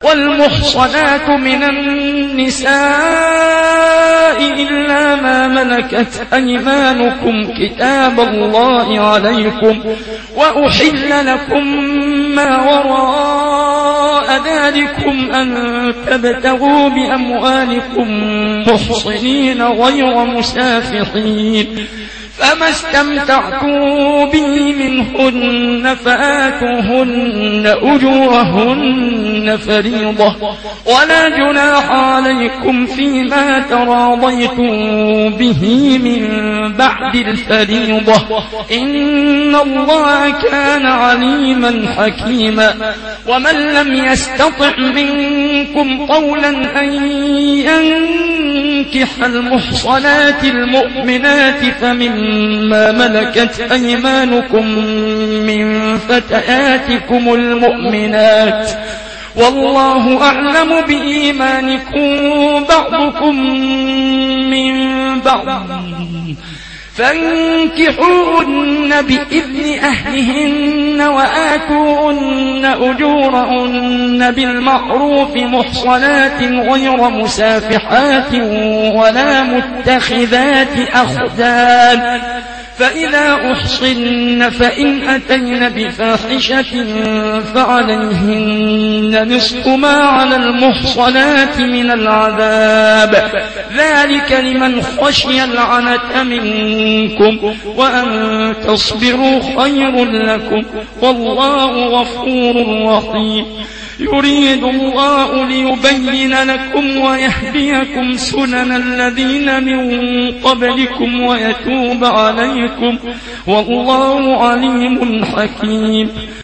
والمحصنات من النساء إلا ما ملكت أيمانكم كتاب الله عليكم وأحل لكم ما وراء ذلكم أن تبتغوا بأموالكم محصنين غير مسافحين فما استمتعتم به منهن فآتوهن أجورهن فريضة ولا جناح عليكم فيما تراضيتم به من بعد الفريضة إن الله كان عليما حكيما ومن لم يستطع منكم قولا أن ينكح المحصنات المؤمنات فمما ملكت أيمانكم من فتياتكم المؤمنات والله أعلم بإيمانكم بعضكم من بعض فانكحوهن بإذن أهلهن وآتوهن أجورهن بالمعروف محصنات غير مسافحات ولا متخذات أخدان فإذا أحصن فإن أتين بفاحشة فعليهن نصف ما على المحصنات من العذاب ذلك لمن خشي العنة منكم وأن تصبروا خير لكم والله غفور رحيم يريد الله ليبين لكم ويهديكم سنن الذين من قبلكم ويتوب عليكم والله عليم حكيم